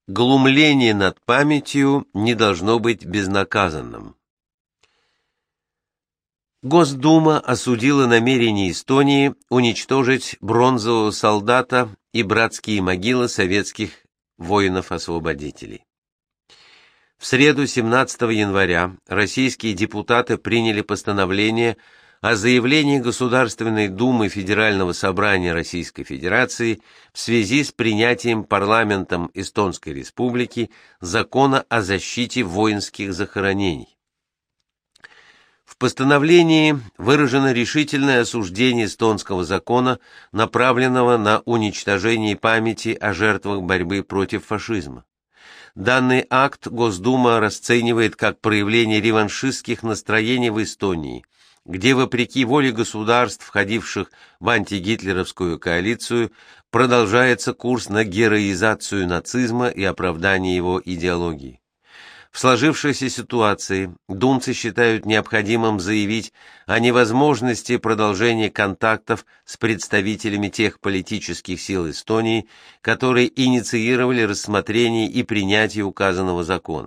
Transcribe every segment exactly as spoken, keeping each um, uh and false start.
Глумление над памятью не должно быть безнаказанным. Госдума осудила намерение Эстонии уничтожить бронзового солдата и братские могилы советских воинов-освободителей. В среду, семнадцатого января, российские депутаты приняли постановление о заявлении Государственной Думы Федерального собрания Российской Федерации в связи с принятием парламентом Эстонской Республики закона о защите воинских захоронений. В постановлении выражено решительное осуждение эстонского закона, направленного на уничтожение памяти о жертвах борьбы против фашизма. Данный акт Госдума расценивает как проявление реваншистских настроений в Эстонии, где, вопреки воле государств, входивших в антигитлеровскую коалицию, продолжается курс на героизацию нацизма и оправдание его идеологии. В сложившейся ситуации думцы считают необходимым заявить о невозможности продолжения контактов с представителями тех политических сил Эстонии, которые инициировали рассмотрение и принятие указанного закона.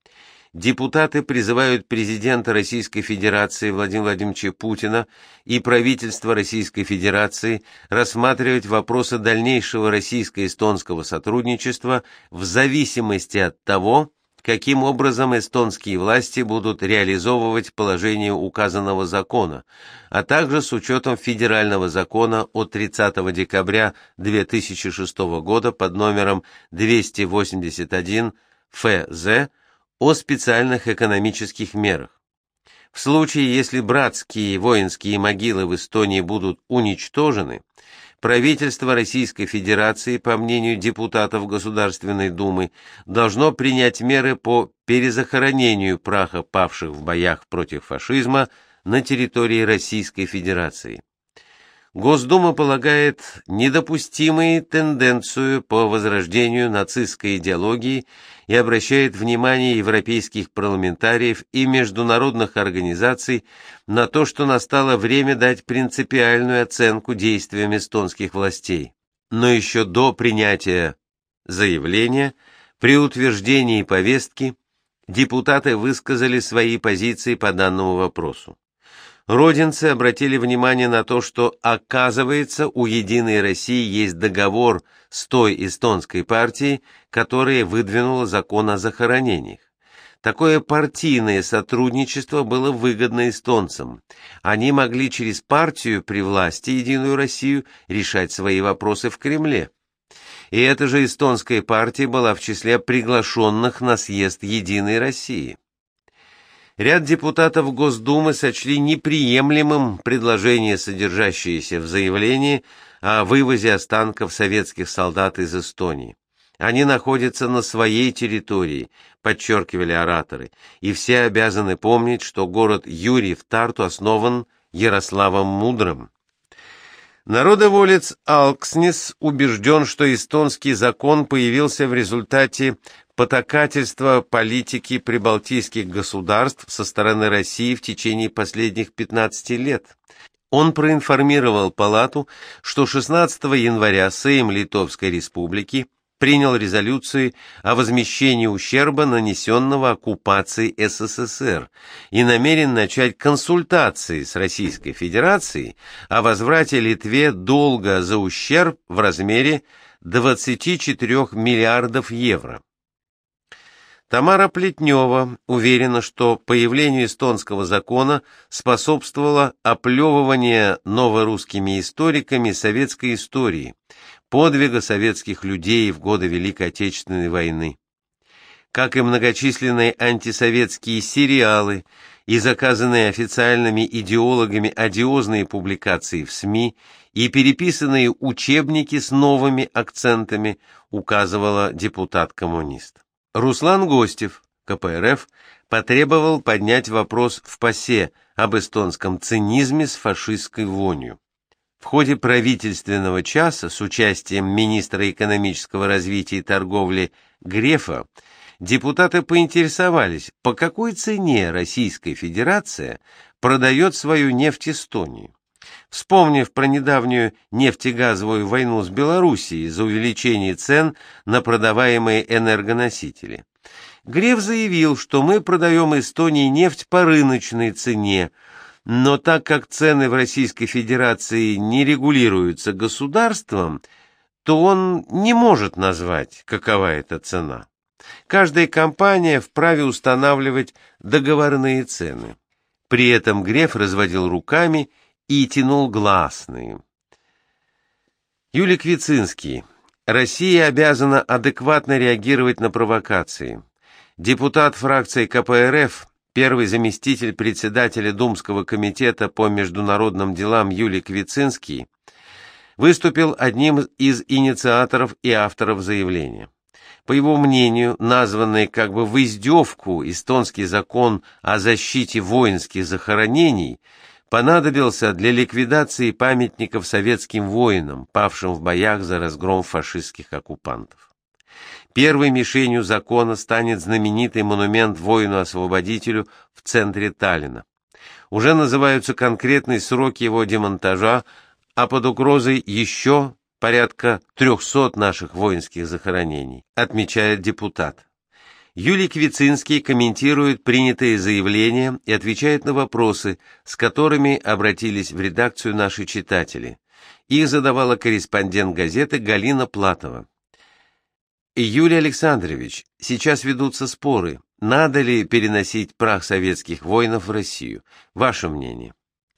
Депутаты призывают президента Российской Федерации Владимира Владимировича Путина и правительство Российской Федерации рассматривать вопросы дальнейшего российско-эстонского сотрудничества в зависимости от того, каким образом эстонские власти будут реализовывать положение указанного закона, а также с учетом федерального закона от тридцатого декабря две тысячи шестого года под номером двести восемьдесят один эф зэ о специальных экономических мерах. В случае, если братские воинские могилы в Эстонии будут уничтожены, правительство Российской Федерации, по мнению депутатов Государственной Думы, должно принять меры по перезахоронению праха павших в боях против фашизма на территории Российской Федерации. Госдума полагает недопустимой тенденцию по возрождению нацистской идеологии и обращает внимание европейских парламентариев и международных организаций на то, что настало время дать принципиальную оценку действиям эстонских властей. Но еще до принятия заявления, при утверждении повестки, депутаты высказали свои позиции по данному вопросу. Родинцы обратили внимание на то, что, оказывается, у «Единой России» есть договор с той эстонской партией, которая выдвинула закон о захоронениях. Такое партийное сотрудничество было выгодно эстонцам. Они могли через партию при власти «Единую Россию» решать свои вопросы в Кремле. И эта же эстонская партия была в числе приглашенных на съезд «Единой России». Ряд депутатов Госдумы сочли неприемлемым предложение, содержащееся в заявлении о вывозе останков советских солдат из Эстонии. Они находятся на своей территории, подчеркивали ораторы, и все обязаны помнить, что город Юрьев Тарту основан Ярославом Мудрым. Народоволец Алкснис убежден, что эстонский закон появился в результате потакательства политики прибалтийских государств со стороны России в течение последних пятнадцати лет. Он проинформировал Палату, что шестнадцатого января Сейм Литовской Республики принял резолюции о возмещении ущерба, нанесенного оккупацией эс эс эс эр, и намерен начать консультации с Российской Федерацией о возврате Литве долга за ущерб в размере двадцати четырёх миллиардов евро. Тамара Плетнева уверена, что появлению эстонского закона способствовало оплевывание новорусскими историками советской истории, подвига советских людей в годы Великой Отечественной войны. Как и многочисленные антисоветские сериалы и заказанные официальными идеологами одиозные публикации в СМИ и переписанные учебники с новыми акцентами, указывала депутат-коммунист. Руслан Гостев, ка пэ эр эф, потребовал поднять вопрос в ПАСЕ об эстонском цинизме с фашистской вонью. В ходе правительственного часа с участием министра экономического развития и торговли Грефа депутаты поинтересовались, по какой цене Российская Федерация продает свою нефть Эстонии. вспомнив про недавнюю нефтегазовую войну с Белоруссией за увеличение цен на продаваемые энергоносители. Греф заявил, что мы продаем Эстонии нефть по рыночной цене, но так как цены в Российской Федерации не регулируются государством, то он не может назвать, какова эта цена. Каждая компания вправе устанавливать договорные цены. При этом Греф разводил руками и тянул гласные. Юлий Квицинский. Россия обязана адекватно реагировать на провокации. Депутат фракции ка пэ эр эф, первый заместитель председателя Думского комитета по международным делам Юлий Квицинский, выступил одним из инициаторов и авторов заявления. По его мнению, названный как бы в издевку эстонский закон о защите воинских захоронений понадобился для ликвидации памятников советским воинам, павшим в боях за разгром фашистских оккупантов. Первой мишенью закона станет знаменитый монумент воину-освободителю в центре Таллина. Уже называются конкретные сроки его демонтажа, а под угрозой еще порядка трехсот наших воинских захоронений, отмечает депутат. Юлий Квицинский комментирует принятые заявления и отвечает на вопросы, с которыми обратились в редакцию наши читатели. Их задавала корреспондент газеты Галина Платова. Юрий Александрович, сейчас ведутся споры, надо ли переносить прах советских воинов в Россию. Ваше мнение?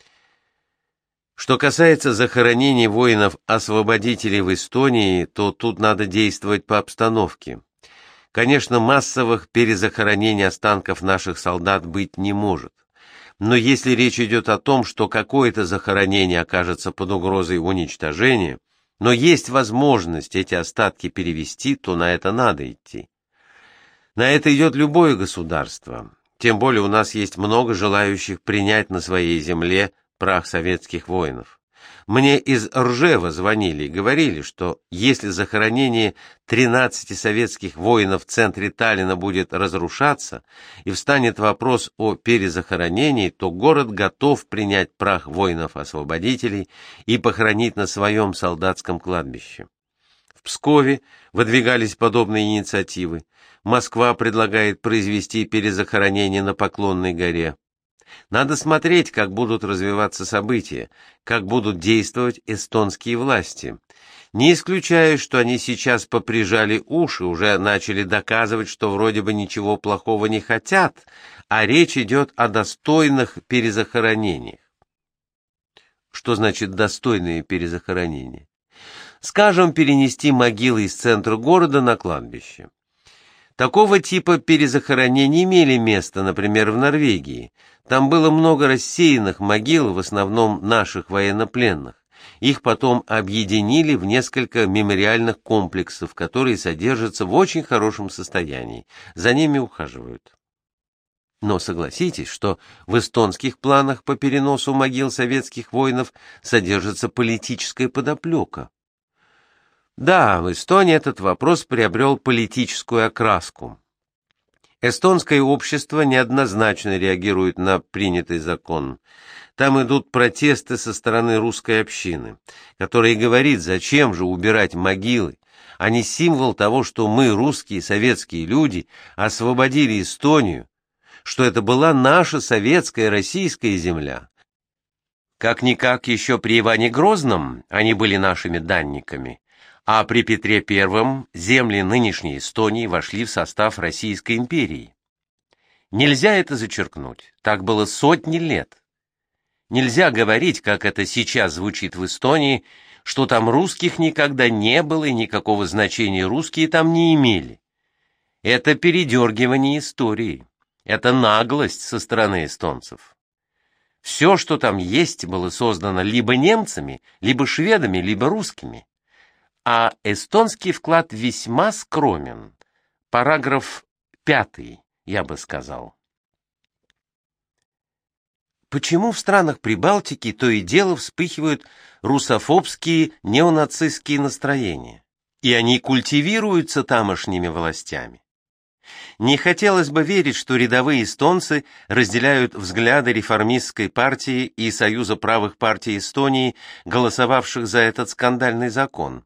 Что касается захоронений воинов-освободителей в Эстонии, то тут надо действовать по обстановке. Конечно, массовых перезахоронений останков наших солдат быть не может. Но если речь идет о том, что какое-то захоронение окажется под угрозой уничтожения, но есть возможность эти остатки перевести, то на это надо идти. На это идет любое государство. Тем более у нас есть много желающих принять на своей земле прах советских воинов. Мне из Ржева звонили и говорили, что если захоронение тринадцати советских воинов в центре Таллина будет разрушаться и встанет вопрос о перезахоронении, то город готов принять прах воинов-освободителей и похоронить на своем солдатском кладбище. В Пскове выдвигались подобные инициативы. Москва предлагает произвести перезахоронение на Поклонной горе. Надо смотреть, как будут развиваться события, как будут действовать эстонские власти. Не исключаю, что они сейчас поприжали уши, уже начали доказывать, что вроде бы ничего плохого не хотят, а речь идет о достойных перезахоронениях. Что значит достойные перезахоронения? Скажем, перенести могилы из центра города на кладбище. Такого типа перезахоронения имели место, например, в Норвегии. Там было много рассеянных могил, в основном наших военнопленных. Их потом объединили в несколько мемориальных комплексов, которые содержатся в очень хорошем состоянии. За ними ухаживают. Но согласитесь, что в эстонских планах по переносу могил советских воинов содержится политическая подоплека. Да, в Эстонии этот вопрос приобрел политическую окраску. Эстонское общество неоднозначно реагирует на принятый закон. Там идут протесты со стороны русской общины, которая говорит, зачем же убирать могилы. Они символ того, что мы, русские советские люди, освободили Эстонию, что это была наша советская российская земля. Как-никак еще при Иване Грозном они были нашими данниками. А при Петре Первом земли нынешней Эстонии вошли в состав Российской империи. Нельзя это зачеркнуть, так было сотни лет. Нельзя говорить, как это сейчас звучит в Эстонии, что там русских никогда не было и никакого значения русские там не имели. Это передергивание истории, это наглость со стороны эстонцев. Все, что там есть, было создано либо немцами, либо шведами, либо русскими. А эстонский вклад весьма скромен. Параграф пятый, я бы сказал. Почему в странах Прибалтики то и дело вспыхивают русофобские неонацистские настроения? И они культивируются тамошними властями. Не хотелось бы верить, что рядовые эстонцы разделяют взгляды реформистской партии и Союза правых партий Эстонии, голосовавших за этот скандальный закон.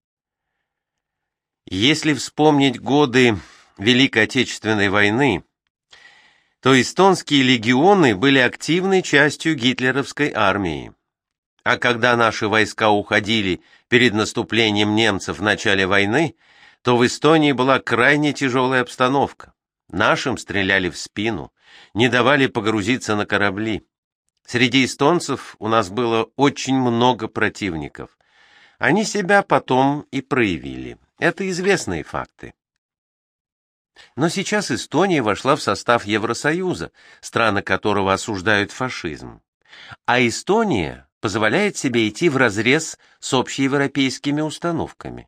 Если вспомнить годы Великой Отечественной войны, то эстонские легионы были активной частью гитлеровской армии. А когда наши войска уходили перед наступлением немцев в начале войны, то в Эстонии была крайне тяжелая обстановка. Нашим стреляли в спину, не давали погрузиться на корабли. Среди эстонцев у нас было очень много противников. Они себя потом и проявили. Это известные факты. Но сейчас Эстония вошла в состав Евросоюза, страны которого осуждают фашизм. А Эстония позволяет себе идти вразрез с общеевропейскими установками.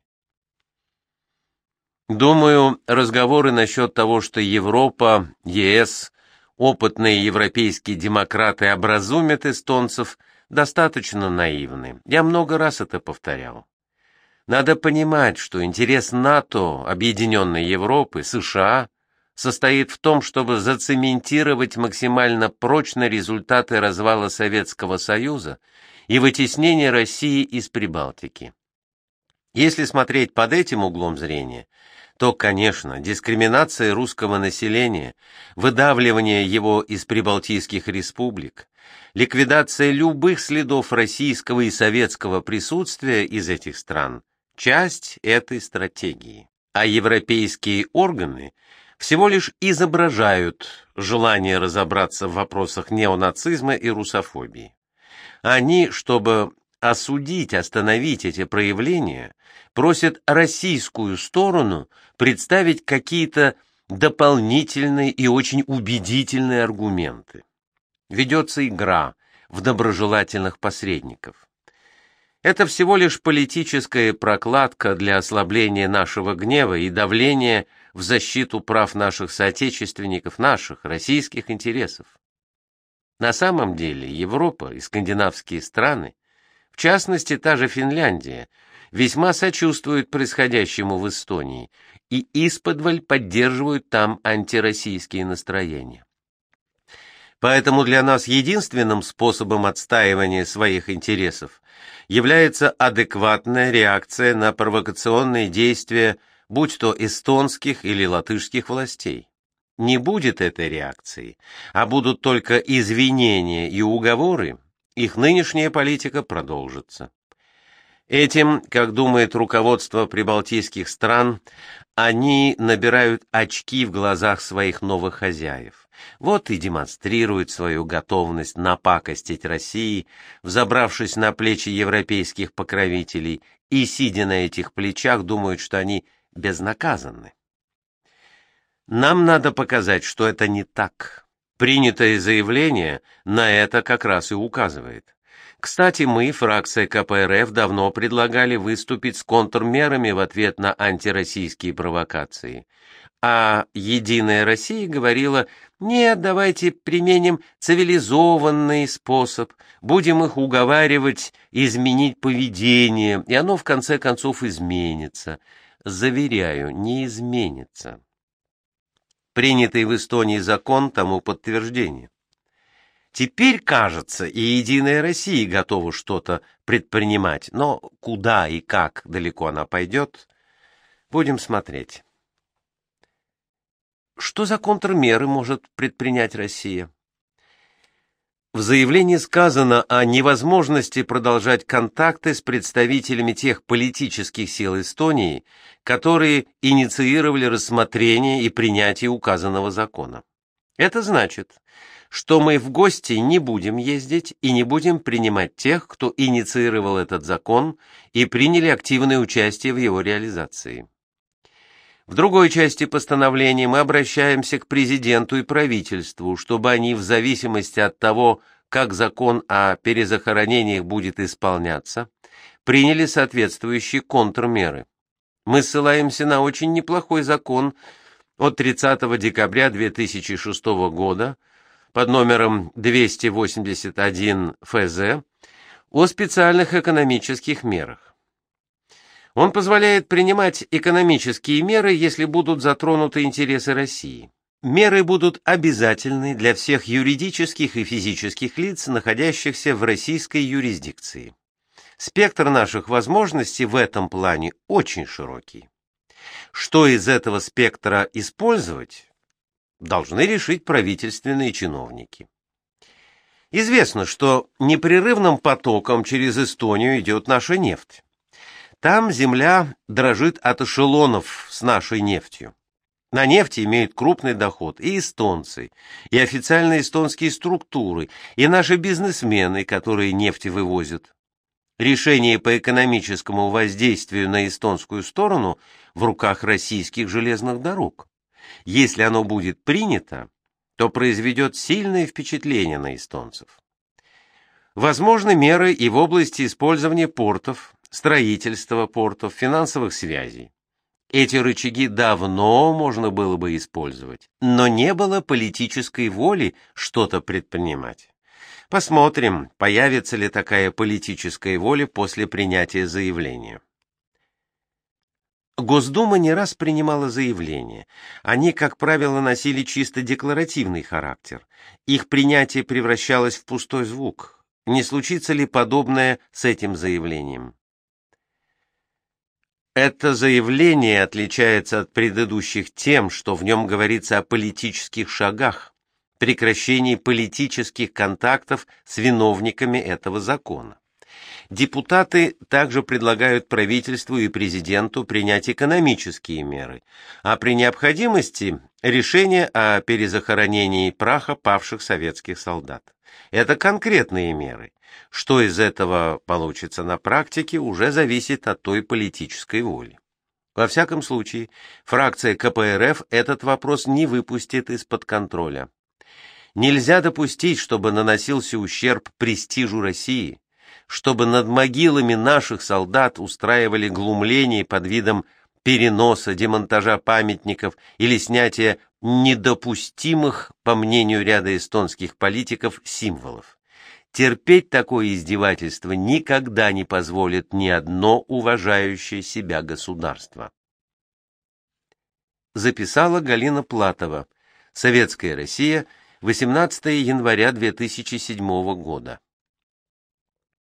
Думаю, разговоры насчет того, что Европа, ЕС, опытные европейские демократы образумят эстонцев, достаточно наивны. Я много раз это повторял. Надо понимать, что интерес НАТО, Объединенной Европы, США состоит в том, чтобы зацементировать максимально прочно результаты развала Советского Союза и вытеснения России из Прибалтики. Если смотреть под этим углом зрения, то, конечно, дискриминация русского населения, выдавливание его из прибалтийских республик, ликвидация любых следов российского и советского присутствия из этих стран – часть этой стратегии. А европейские органы всего лишь изображают желание разобраться в вопросах неонацизма и русофобии. Они, чтобы осудить, остановить эти проявления, просят российскую сторону представить какие-то дополнительные и очень убедительные аргументы. Ведется игра в доброжелательных посредников. Это всего лишь политическая прокладка для ослабления нашего гнева и давления в защиту прав наших соотечественников, наших российских интересов. На самом деле Европа и скандинавские страны, в частности та же Финляндия, весьма сочувствуют происходящему в Эстонии и исподволь поддерживают там антироссийские настроения. Поэтому для нас единственным способом отстаивания своих интересов является адекватная реакция на провокационные действия, будь то эстонских или латышских властей. Не будет этой реакции, а будут только извинения и уговоры, их нынешняя политика продолжится. Этим, как думает руководство прибалтийских стран, они набирают очки в глазах своих новых хозяев. Вот и демонстрируют свою готовность напакостить России, взобравшись на плечи европейских покровителей, и, сидя на этих плечах, думают, что они безнаказанны. Нам надо показать, что это не так. Принятое заявление на это как раз и указывает. Кстати, мы, фракция ка пэ эр эф, давно предлагали выступить с контрмерами в ответ на антироссийские провокации. А «Единая Россия» говорила: «Нет, давайте применим цивилизованный способ, будем их уговаривать изменить поведение, и оно в конце концов изменится». Заверяю, не изменится. Принятый в Эстонии закон тому подтверждение. Теперь, кажется, и «Единая Россия» готова что-то предпринимать, но куда и как далеко она пойдет, будем смотреть. Что за контрмеры может предпринять Россия? В заявлении сказано о невозможности продолжать контакты с представителями тех политических сил Эстонии, которые инициировали рассмотрение и принятие указанного закона. Это значит, что мы в гости не будем ездить и не будем принимать тех, кто инициировал этот закон и приняли активное участие в его реализации. В другой части постановления мы обращаемся к президенту и правительству, чтобы они, в зависимости от того, как закон о перезахоронениях будет исполняться, приняли соответствующие контрмеры. Мы ссылаемся на очень неплохой закон от тридцатого декабря две тысячи шестого года под номером двести восемьдесят один эф зэ о специальных экономических мерах. Он позволяет принимать экономические меры, если будут затронуты интересы России. Меры будут обязательны для всех юридических и физических лиц, находящихся в российской юрисдикции. Спектр наших возможностей в этом плане очень широкий. Что из этого спектра использовать, должны решить правительственные чиновники. Известно, что непрерывным потоком через Эстонию идет наша нефть. Там земля дрожит от эшелонов с нашей нефтью. На нефти имеют крупный доход и эстонцы, и официальные эстонские структуры, и наши бизнесмены, которые нефть вывозят. Решение по экономическому воздействию на эстонскую сторону в руках российских железных дорог. Если оно будет принято, то произведет сильное впечатление на эстонцев. Возможны меры и в области использования портов, строительства портов, финансовых связей. Эти рычаги давно можно было бы использовать, но не было политической воли что-то предпринимать. Посмотрим, появится ли такая политическая воля после принятия заявления. Госдума не раз принимала заявления. Они, как правило, носили чисто декларативный характер. Их принятие превращалось в пустой звук. Не случится ли подобное с этим заявлением? Это заявление отличается от предыдущих тем, что в нем говорится о политических шагах, прекращении политических контактов с виновниками этого закона. Депутаты также предлагают правительству и президенту принять экономические меры, а при необходимости решение о перезахоронении праха павших советских солдат. Это конкретные меры. Что из этого получится на практике, уже зависит от той политической воли. Во всяком случае, фракция ка пэ эр эф этот вопрос не выпустит из-под контроля. Нельзя допустить, чтобы наносился ущерб престижу России, чтобы над могилами наших солдат устраивали глумление под видом переноса, демонтажа памятников или снятия недопустимых, по мнению ряда эстонских политиков, символов. Терпеть такое издевательство никогда не позволит ни одно уважающее себя государство. Записала Галина Платова. Советская Россия, восемнадцатое января две тысячи седьмого года.